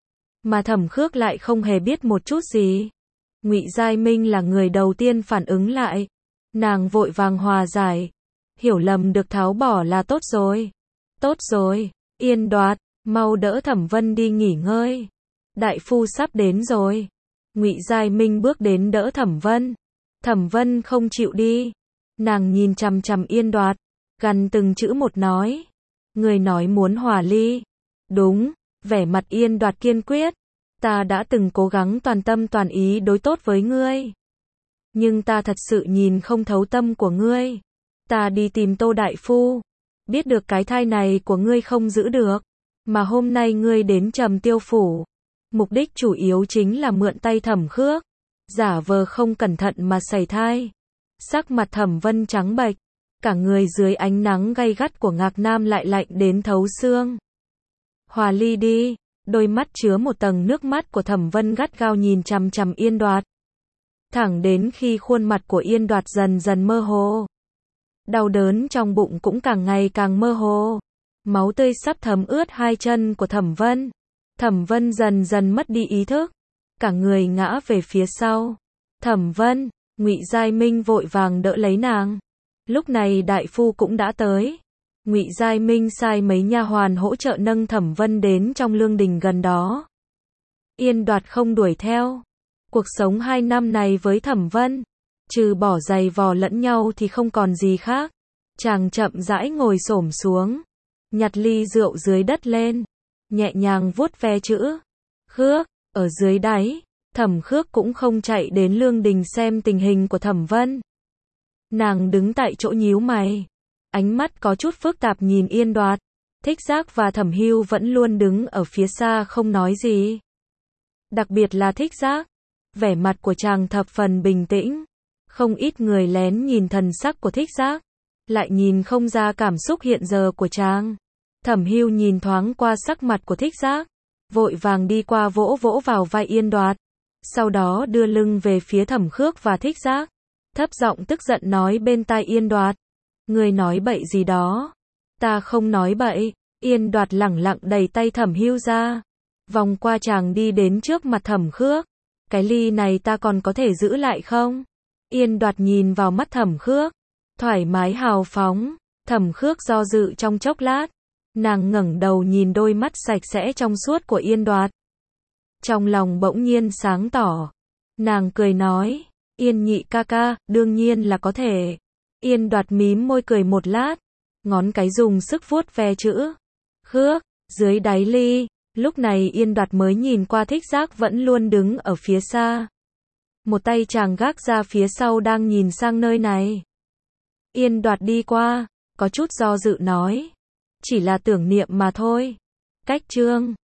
mà Thẩm Khước lại không hề biết một chút gì. Ngụy Giai Minh là người đầu tiên phản ứng lại. Nàng vội vàng hòa giải. Hiểu lầm được tháo bỏ là tốt rồi. "Tốt rồi, Yên Đoạt, mau đỡ Thẩm Vân đi nghỉ ngơi. Đại phu sắp đến rồi." Ngụy Giai Minh bước đến đỡ Thẩm Vân. Thẩm Vân không chịu đi. Nàng nhìn chằm chằm Yên Đoạt, gằn từng chữ một nói: "Người nói muốn hòa ly." "Đúng." Vẻ mặt Yên Đoạt kiên quyết. "Ta đã từng cố gắng toàn tâm toàn ý đối tốt với ngươi, nhưng ta thật sự nhìn không thấu tâm của ngươi. Ta đi tìm Tô đại phu, biết được cái thai này của ngươi không giữ được, mà hôm nay ngươi đến Trầm Tiêu phủ, mục đích chủ yếu chính là mượn tay Thẩm Khước, giả vờ không cẩn thận mà sảy thai." Sắc mặt Thẩm Vân trắng bệch, cả người dưới ánh nắng gay gắt của Ngạc Nam lại lạnh đến thấu xương. "Hòa ly đi." Đôi mắt chứa một tầng nước mắt của Thẩm Vân gắt gao nhìn chằm chằm Yên Đoạt, thẳng đến khi khuôn mặt của Yên Đoạt dần dần mơ hồ. Đau đớn trong bụng cũng càng ngày càng mơ hồ. Máu tươi sắp thấm ướt hai chân của Thẩm Vân. Thẩm Vân dần dần mất đi ý thức, cả người ngã về phía sau. "Thẩm Vân." Ngụy Giai Minh vội vàng đỡ lấy nàng. Lúc này đại phu cũng đã tới. Ngụy Giai Minh sai mấy nha hoàn hỗ trợ nâng Thẩm Vân đến trong lương đình gần đó. Yên Đoạt không đuổi theo. Cuộc sống 2 năm này với Thẩm Vân, trừ bỏ giày vò lẫn nhau thì không còn gì khác. Chàng chậm rãi ngồi xổm xuống, nhặt ly rượu dưới đất lên, nhẹ nhàng vuốt ve chữ Khước ở dưới đáy. Thẩm Khước cũng không chạy đến lương đình xem tình hình của Thẩm Vân. Nàng đứng tại chỗ nhíu mày, ánh mắt có chút phức tạp nhìn Yên Đoạt. Thích Giác và Thẩm Hưu vẫn luôn đứng ở phía xa không nói gì. Đặc biệt là Thích Giác, vẻ mặt của chàng thập phần bình tĩnh. Không ít người lén nhìn thần sắc của Thích Giác, lại nhìn không ra cảm xúc hiện giờ của chàng. Thẩm Hưu nhìn thoáng qua sắc mặt của Thích Giác, vội vàng đi qua vỗ vỗ vào vai Yên Đoạt, sau đó đưa lưng về phía Thẩm Khước và Thích Giác, thấp giọng tức giận nói bên tai Yên Đoạt, ngươi nói bậy gì đó? Ta không nói bậy. Yên Đoạt lẳng lặng đẩy tay Thẩm Hưu ra, vòng qua chàng đi đến trước mặt Thẩm Khước, cái ly này ta còn có thể giữ lại không? Yên Đoạt nhìn vào mắt Thẩm Khước, thoải mái hào phóng. Thẩm Khước do dự trong chốc lát, nàng ngẩng đầu nhìn đôi mắt sạch sẽ trong suốt của Yên Đoạt, trong lòng bỗng nhiên sáng tỏ. Nàng cười nói, Yên nhị ca ca, đương nhiên là có thể. Yên Đoạt mím môi cười một lát, ngón cái dùng sức vuốt ve chữ Khước dưới đáy ly. Lúc này Yên Đoạt mới nhìn qua Thích Giác vẫn luôn đứng ở phía xa, một tay chàng gác ra phía sau đang nhìn sang nơi này. Yên Đoạt đi qua, có chút do dự nói, chỉ là tưởng niệm mà thôi. Cách chương